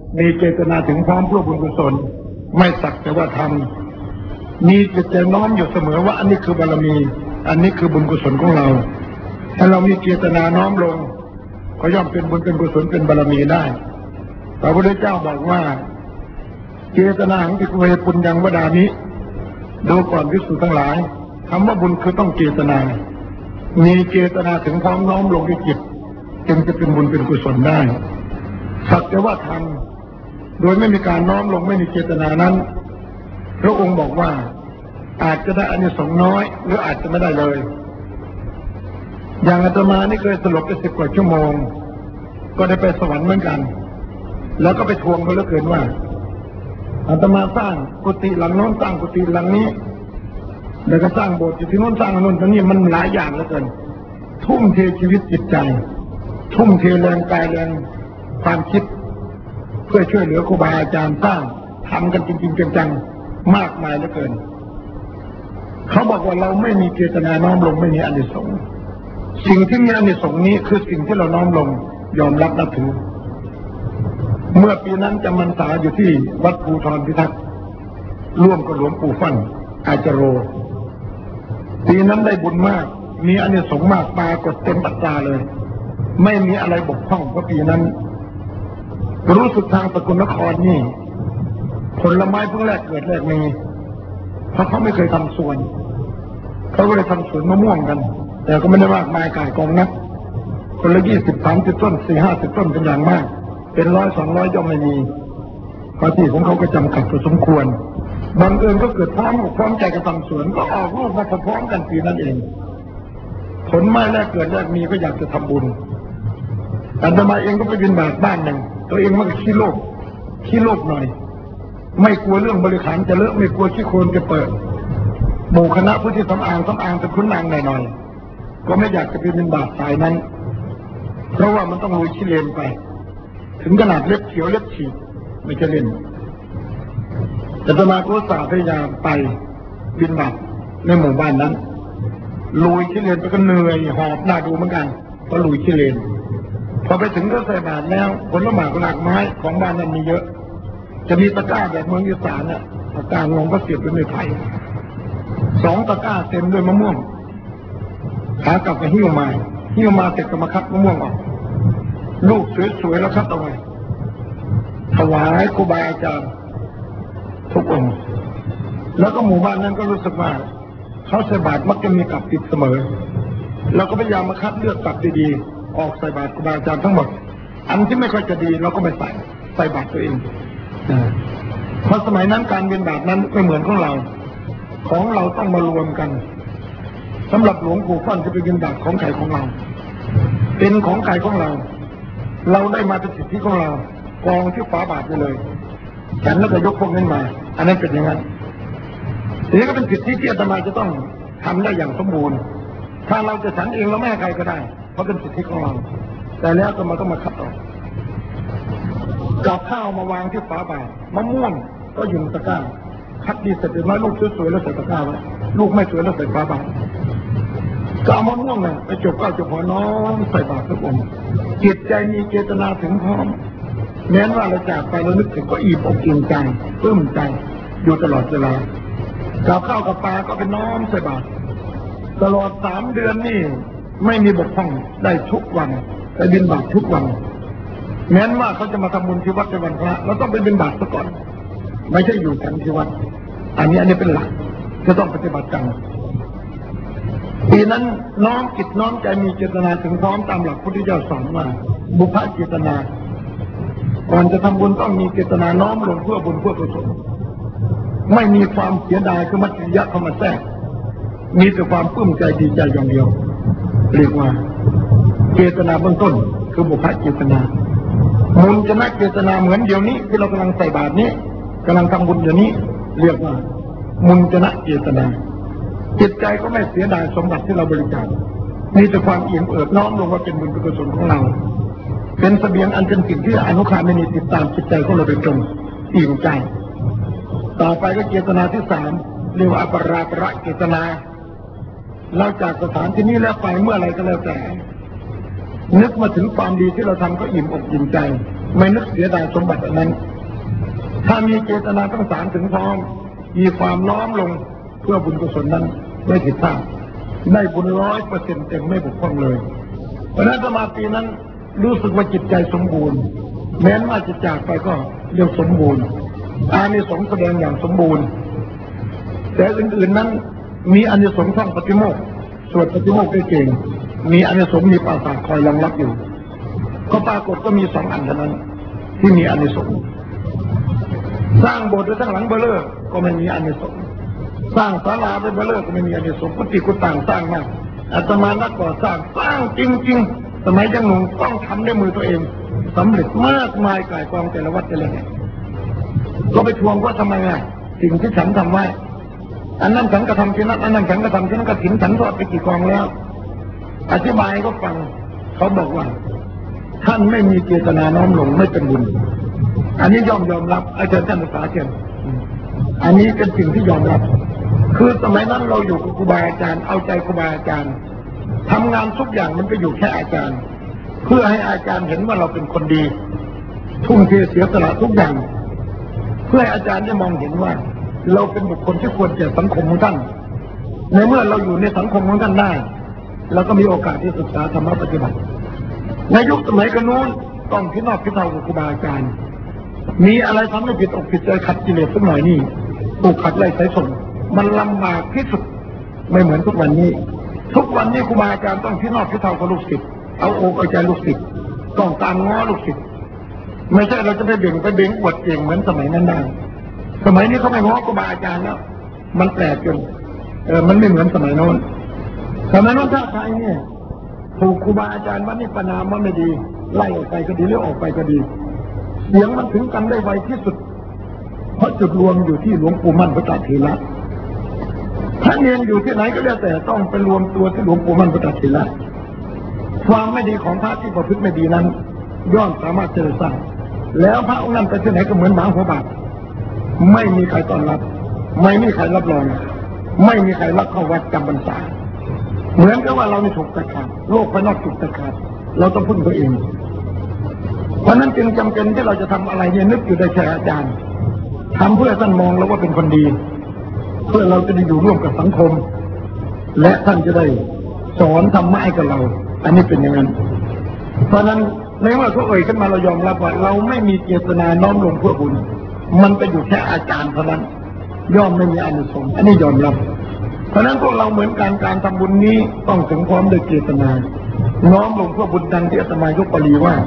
มีเจตนาถึงพร้อมเพื่อบุญกุศลไม่สักแต่ว่าทำมีจิตใจน้อมอยู่เสมอว่าอันนี้คือบารมีอันนี้คือบุญกุศลของเราถ้าเรามีเจตนาน้อมลงก็ย่อมเป็นบุญเป็นกุศลเป็นบารมีได้พระพุทธเจ้าบอกว่าเจตนาของภิกขุเวปุญญังวดามิดูก่อนภิกษุทั้งหลายคำว่าบุญคือต้องเจตนามีเจตนาถึงพร้อมน้อมลงในจิตจึงจะเป็นบุญเป็นกุศลได้สักแต่ว่าทำโดยไม่มีการน้อมลงไม่มีเจตนานั้นพระองค์บอกว่าอาจจะได้อานิสงส์น้อยหรืออาจจะไม่ได้เลยอย่างอาตมานี่เคยสลบไป10 กว่าชั่วโมงก็ได้ไปสวรรค์เหมือนกันแล้วก็ไปทวงเขาเหลือเกินว่าอาตมาสร้างกุฏิหลังโน้นสร้างกุฏิหลังนี้แล้วก็สร้างโบสถ์ที่โน้นสร้างโน้นตรงนี้มันหลายอย่างเหลือเกินทุ่มเทชีวิตจิตใจทุ่มเทแรงกายแรงความคิดเพื่อช่วยเหลือครูบาอาจารย์สร้างทำกันจริงๆจังๆมากมายเหลือเกินเขาบอกว่าเราไม่มีเจตนาน้อมลงไม่มีอานิสงส์สิ่งที่มีอานิสงส์นี้คือสิ่งที่เราน้อมลงยอมรับนับถือเมื่อปีนั้นจำพรรษาอยู่ที่วัดภูธรพิทักษ์ร่วมกับหลวงปู่ฟั่นอาจารโรปีนั้นได้บุญมากมีอานิสงส์มากปรากฏเต็มตาเลยไม่มีอะไรบกพร่องเพราะปีนั้นรู้สึกทางสกลนครนี่ผลไม้เพิ่งแรกเกิดแรกมีเพราะเขาไม่เคยทำสวนเขาก็เลยทำสวนมะม่วงกันแต่ก็ไม่ได้มากมายก่ายกองนักคนละ20-30 ต้น40-50 ต้นเป็นอย่างมากเป็น100-200ย่อมไม่มีภาษีของเขาก็จำกัดพอสมควรบางเอิญก็เกิดพร้อมใจกันทำสวนก็ออกลูกมาพร้อมกันปีนั้นเองผลไม้แรกเกิดแรกมีก็อยากจะทำบุญอาตมาเองก็ไปบิณฑบาตบ้านหนึ่งตัวเองมันก็ขี้โลภหน่อยไม่กลัวเรื่องบริขารจะเลอะไม่กลัวขี้โคลนจะเปิดหมู่คณะผู้ที่สำอางเป็นคุณนางหน่อยๆก็ไม่อยากจะไปบิณฑบาตสายนั้นเพราะว่ามันต้องลุยขี้เลนไปถึงขนาดเล็บเขียวเล็บฉีกไม่จะเล่นแต่อาตมาก็อุตส่าห์พยายามไปบิณฑบาตในหมู่บ้านนั้นลุยขี้เลนไปก็เหนื่อยหอบหน้าดูเหมือนกันก็ลุยขี้เลนพอไปถึงก็ใส่บาตรแล้วผลไม้หลากไม้ของบ้านนั้นมีเยอะจะมีตะกร้าแบบเมืองอีสานเนี่ยตะกร้างงก็เสียบด้วยไม้ไผ่2 ตะกร้าเต็มด้วยมะม่วงขากลับไปหิ้วมาเสร็จก็มาคัดมะม่วงออกลูกสวยๆแล้วคัดเอาไว้ถวายครูบาอาจารย์ทุกองค์แล้วก็หมู่บ้านนั้นก็รู้สึกว่าเขาใส่บาตรมักจะมีกลับติดเสมอเราก็พยายามมาคัดเลือกกลับดีๆออกใส่บาตรครูบาอาจารย์ทั้งหมดอันที่ไม่ค่อยจะดีเราก็ไม่ใส่บาตรตัวเองเพราะสมัยนั้นการบิณฑบาตนั้นไม่เหมือนของเราต้องมารวมกันสำหรับหลวงปู่ฟั่นจะเป็นบิณฑบาตของใครของเราเป็นของใครของเราได้มาเป็นสิทธิของเรากองที่ฝาบาตรไปเลยฉันแล้วก็ยกพวกนั้นมาอันนั้นเป็นอย่างนั้นทีนี้ก็เป็นสิทธิที่อาตมาจะต้องทำได้อย่างสมบูรณ์ถ้าเราจะฉันเองเราไม่ให้ใครก็ได้เพราะเป็นสิทธิของเราแต่แล้วก็มาต้องมาคัดออกกับข้าวมาวางที่ฝาบาตรมะม่วงก็อยู่ในตะกร้าคัดดีเสร็จเรียบร้อยลูกสวยๆแล้วใส่ตะกร้าไว้ลูกไม่สวยแล้วใส่ฝาบาตรก็เอามะม่วงน่ะไปจบข้าวจบหัวน้องใส่บาตรทุกองค์จิตใจมีเจตนาถึงพร้อมแม้ว่าเราจากไปเรานึกถึงก็อิ่มอกอิ่มใจปลื้มใจอยู่ตลอดเวลากับข้าวกับปลาก็เป็นน้อมใส่บาตรตลอด3 เดือนนี่ไม่มีบกพร่องได้ทุกวันไปบิณฑบาตทุกวันแม้ว่าเขาจะมาทำบุญที่วัดในวันพระเราต้องไปบิณฑบาตซะก่อนไม่ใช่อยู่ฉันที่วัดอันนี้เป็นหลักจะต้องปฏิบัติกันปีนั้นน้อมจิตน้อมใจมีเจตนาถึงพร้อมตามหลักพุทธเจ้าสอนว่าบุพเจตนาก่อนจะทำบุญต้องมีเจตนาน้อมลงเพื่อบุญเพื่อกุศลไม่มีความเสียดายคือมัจฉิยะเข้ามาแทรกมีแต่ความปลื้มใจดีใจอย่างเดียวเรียกว่าเจตนาเบื้องต้นคือบุพเจตนามุญจนะเจตนาเหมือนเดี๋ยวนี้ที่เรากำลังใส่บาตรนี้กำลังทำบุญอยู่นี้เรียกว่ามุญจนะเจตนาจิตใจก็ไม่เสียดายสมบัติที่เราบริจาคมีแต่ความเอี่ยมเอิบน้อมลงว่าเป็นบุญเป็นกุศลของเราเป็นเสบียงอันเป็นสิ่งที่อนุภาพไม่มีติดตามจิตใจของเราโดยตรงอิ่มใจต่อไปก็เจตนาที่3เรียกว่าอปราประเจตนาเราจากสถานที่นี้แล้วไปเมื่อไรก็แล้วแต่นึกมาถึงความดีที่เราทำก็อิ่มอกอิ่มใจไม่นึกเสียดายสมบัติอันนั้นถ้ามีเจตนาทั้งสามถึงพร้อมมีความน้อมลงเพื่อบุญกุศลนั้นไม่ผิดพลาดได้บุญ100%เต็มไม่บกพร่องเลยเพราะนั้นสมาธินั้นรู้สึกว่าจิตใจสมบูรณ์แม้ว่าจะจากไปก็เรียกสมบูรณ์อานิสงส์แสดงอย่างสมบูรณ์แต่อื่นๆนั้นมีอานิสงส์ท่องปฏิโมกข์สวดปฏิโมกข์ได้เก่งมีอานิสงส์มีปราสาทคอยรองรับอยู่ก็ปรากฏก็มี2 อันเท่านั้นที่มีอานิสงส์สร้างโบสถ์ไว้ทั้งหลังเบลอก็ไม่มีอานิสงส์สร้างศาลาไว้เบลอก็ไม่มีอานิสงส์กุฏิกุฏิต่างสร้างมากอาตมานักก่อสร้างจริงๆสมัยยังหนุ่มต้องทำด้วยมือตัวเองสำเร็จมากมายกายกองแต่ละวัดแต่ละแห่งก็ไปทวงว่าทำไมอ่ะสิ่งที่ฉันทำไว้อันนั้นฉันก็ทำที่นั่นอันนั้นฉันก็ทำที่นั่นก็ถิ่นฉันทอดไปกี่กองแล้วอธิบายก็ฟังเขาบอกว่าท่านไม่มีเจตนาน้อมลงไม่เป็นบุญอันนี้ยอมรับอาจารย์ท่านศึกษาเชิญอันนี้เป็นสิ่งที่ยอมรับคือสมัยนั้นเราอยู่กับครูบาอาจารย์เอาใจครูบาอาจารย์ทำงานทุกอย่างมันก็อยู่แค่อาจารย์เพื่อให้อาจารย์เห็นว่าเราเป็นคนดีทุ่มเทเสียสละทุกอย่างเพื่อให้อาจารย์ได้มองเห็นว่าเราเป็นบุคคลที่ควรแก่สังคมของท่านในเมื่อเราอยู่ในสังคมของท่านได้เราก็มีโอกาสที่ศึกษาธรรมะปฏิบัติในยุคสมัยกันนู้นต้องพินอกพิเทากับครูบาอาจารย์มีอะไรทำให้ผิดอกผิดใจขัดกิเลสสักหน่อยนี่ถูกขัดไล่สายส่งมันลำบากที่สุดไม่เหมือนทุกวันนี้ครูบาอาจารย์ต้องพินอกพิเทากับลูกศิษย์เอาอกเอาใจลูกศิษย์ต้องตามง้อลูกศิษย์ไม่ใช่เราจะไปเบ่งอวดเก่งเหมือนสมัยนั้นได้สมัยนี้เขาไม่ง้อครูบาอาจารย์แล้วมันแปลกจนมันไม่เหมือนสมัยโน้นถ้าใครเนี่ยถูกครูบาอาจารย์ว่านี่ประนามว่าไม่ดีไล่ออกไปก็ดีหรือออกไปก็ดีเสียงมันถึงกันได้ไวที่สุดเพราะจุดรวมอยู่ที่หลวงปู่มั่นพระตาเถระถ้าเรียนอยู่ที่ไหนก็แล้วแต่ต้องไปรวมตัวที่หลวงปู่มั่นพระตาเถระความไม่ดีของพระที่ประพฤติไม่ดีนั้นย่อมสามารถเจริญสร้างแล้วพระองค์นั้นไปที่ไหนก็เหมือนหมาหัวบาดไม่มีใครต้อนรับไม่มีใครรับรองไม่มีใครรับเข้าวัดจำพรรษาเหมือนกับว่าเราไม่ถูกตัดขาดโลกภายนอกถูกตัดขาดเราต้องพึ่งตัวเองเพราะนั้นจึงจำเป็นที่เราจะทำอะไรเนี่ยนึกอยู่ในใจอาจารย์ทำเพื่อท่านมองเราว่าเป็นคนดีเพื่อเราจะได้อยู่ร่วมกับสังคมและท่านจะได้สอนธรรมะให้กับเราอันนี้เป็นอย่างนั้นเพราะนั้นในเมื่อเขาเอ่ยขึ้นมาเรายอมรับว่าเราไม่มีเจตนาน้อมลงเพื่อบุญมันไปอยู่แค่อาจารย์เท่านั้นย่อมไม่มีอานิสงส์อันนี้ยอมรับเพราะนั้นพวกเราเหมือนการทำบุญนี้ต้องถึงพร้อมด้วยเจตนาน้อมลงเพื่อบุญดังที่อาตมายกปรีว่า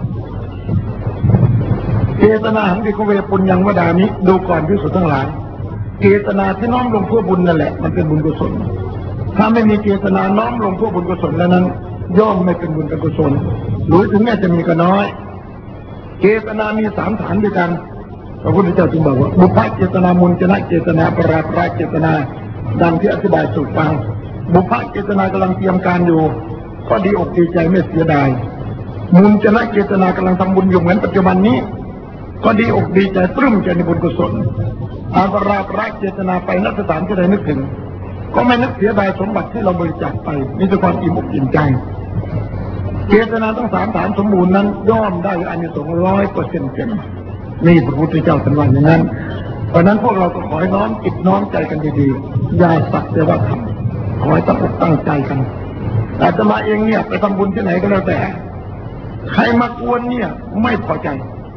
เจตนาหังภิกขเวปุญญังวดามิดูก่อนภิกษุทั้งหลายเจตนาที่น้อมลงเพื่อบุญนั่นแหละมันเป็นบุญกุศลถ้าไม่มีเจตนาน้อมลงเพื่อบุญกุศลแล้วนั้นย่อมไม่เป็นบุญเป็นกุศลหรือถึงแม้จะมีก็น้อยเจตนามี3 ฐานด้วยกันพระพุทธเจ้าจึงบอกว่าบุพเจตนามุญจนะเจตนาปราปราเจตนาดังที่อธิบายสู่ฟังบุพเจตนากำลังเตรียมการอยู่ก็ดีอกดีใจไม่เสียดายมุญจนะเจตนากำลังทำบุญอยู่เหมือนปัจจุบันนี้ก็ดีอกดีใจปลื้มใจในบุญกุศลปราปราเจตนาไปนักสถานที่ใดนึกถึงก็ไม่นึกเสียดายสมบัติที่เราบริจาคไปมีแต่ความอิ่มอกอิ่มใจเจตนาทั้ง3 ฐานสมบูรณ์นั้นย่อมได้อานิสงส์100%เต็มนี่พระพุทธเจ้าท่านว่าอย่างนั้นเพราะนั้นพวกเราก็ขอให้น้อมจิตน้อมใจกันดีๆอย่าสักแต่ว่าทำขอให้ตั้งอกตั้งใจกันอาตมาเองเนี่ยไปทำบุญที่ไหนก็แล้วแต่ใครมากวนเนี่ยไม่พอใจ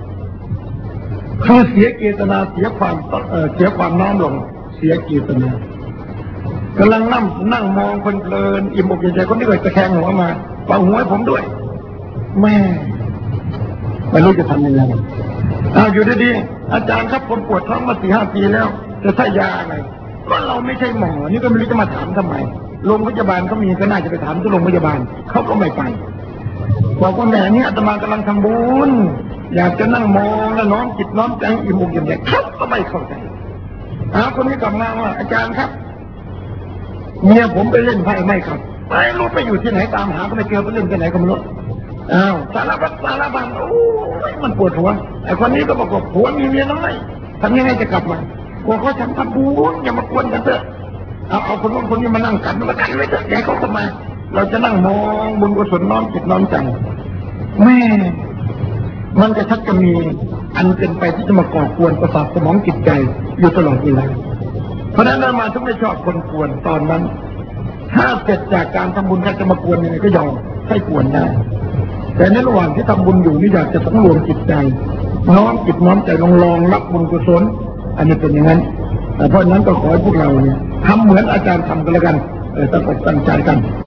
คือเสียเจตนาเสียความน้อมลงเสียเจตนากำลังนั่งมองคนเพลินอิ่มอกอิ่มใจคนนี้เลยตะแคงหัวมาเป่าหัวผมด้วยแม่ไม่รู้จะทำยังไงอยู่ดีๆอาจารย์ครับผมปวดท้องมา4-5 ปีแล้วจะใช้ยาอะไรก็เราไม่ใช่หมอนี่ก็ไม่รู้จะมาถามทำไมโรงพยาบาลเขามีก็น่าจะไปถามที่โรงพยาบาลเขาก็ไม่ไปบอกว่าแม่นี่อาตมากำลังทำบุญอยากจะนั่งมองแล้วน้อมจิตน้อมใจอิ่มอกอิ่มใจเขาก็ไม่เข้าใจคนนี้กลับมาว่าอาจารย์ครับเมียผมไปเล่นไพ่ไม่ครับไม่รู้ไปอยู่ที่ไหนตามหาก็ไม่เจอไปเล่นที่ไหนก็ไม่รู้สารพัดโอ้ยมันปวดหัวไอ้คนนี้ก็บอกว่าผัวมีเมียน้อยทำยังไงจะกลับมากลัวเขาทำบุญอย่ามากวนกันเถอะเอาคนนู้นคนนี้มานั่งกันมากันไว้เถอะอย่าเขาเข้ามาเราจะนั่งมองบุญกุศลน้อมจิตน้อมใจแม่มันจะชักจะมีอันเป็นไปที่จะมาก่อกวนประสาทสมองจิตใจอยู่ตลอดเวลาเพราะฉะนั้นอาตมาถึงไม่ชอบคนกวนตอนนั้นถ้าเสร็จจากการทำบุญก็จะมากวนยังไงก็ยอมให้กวนได้แต่ในระหว่างที่ทำบุญอยู่นี่อยากจะต้องรวมจิตใจน้อมจิตน้อมใจลองรับบุญกุศลอันนี้เป็นอย่างนั้นเพราะฉะนั้นก็ขอให้พวกเราเนี่ยทำเหมือนอาจารย์ทำกันแล้วกันตั้งอกตั้งใจกัน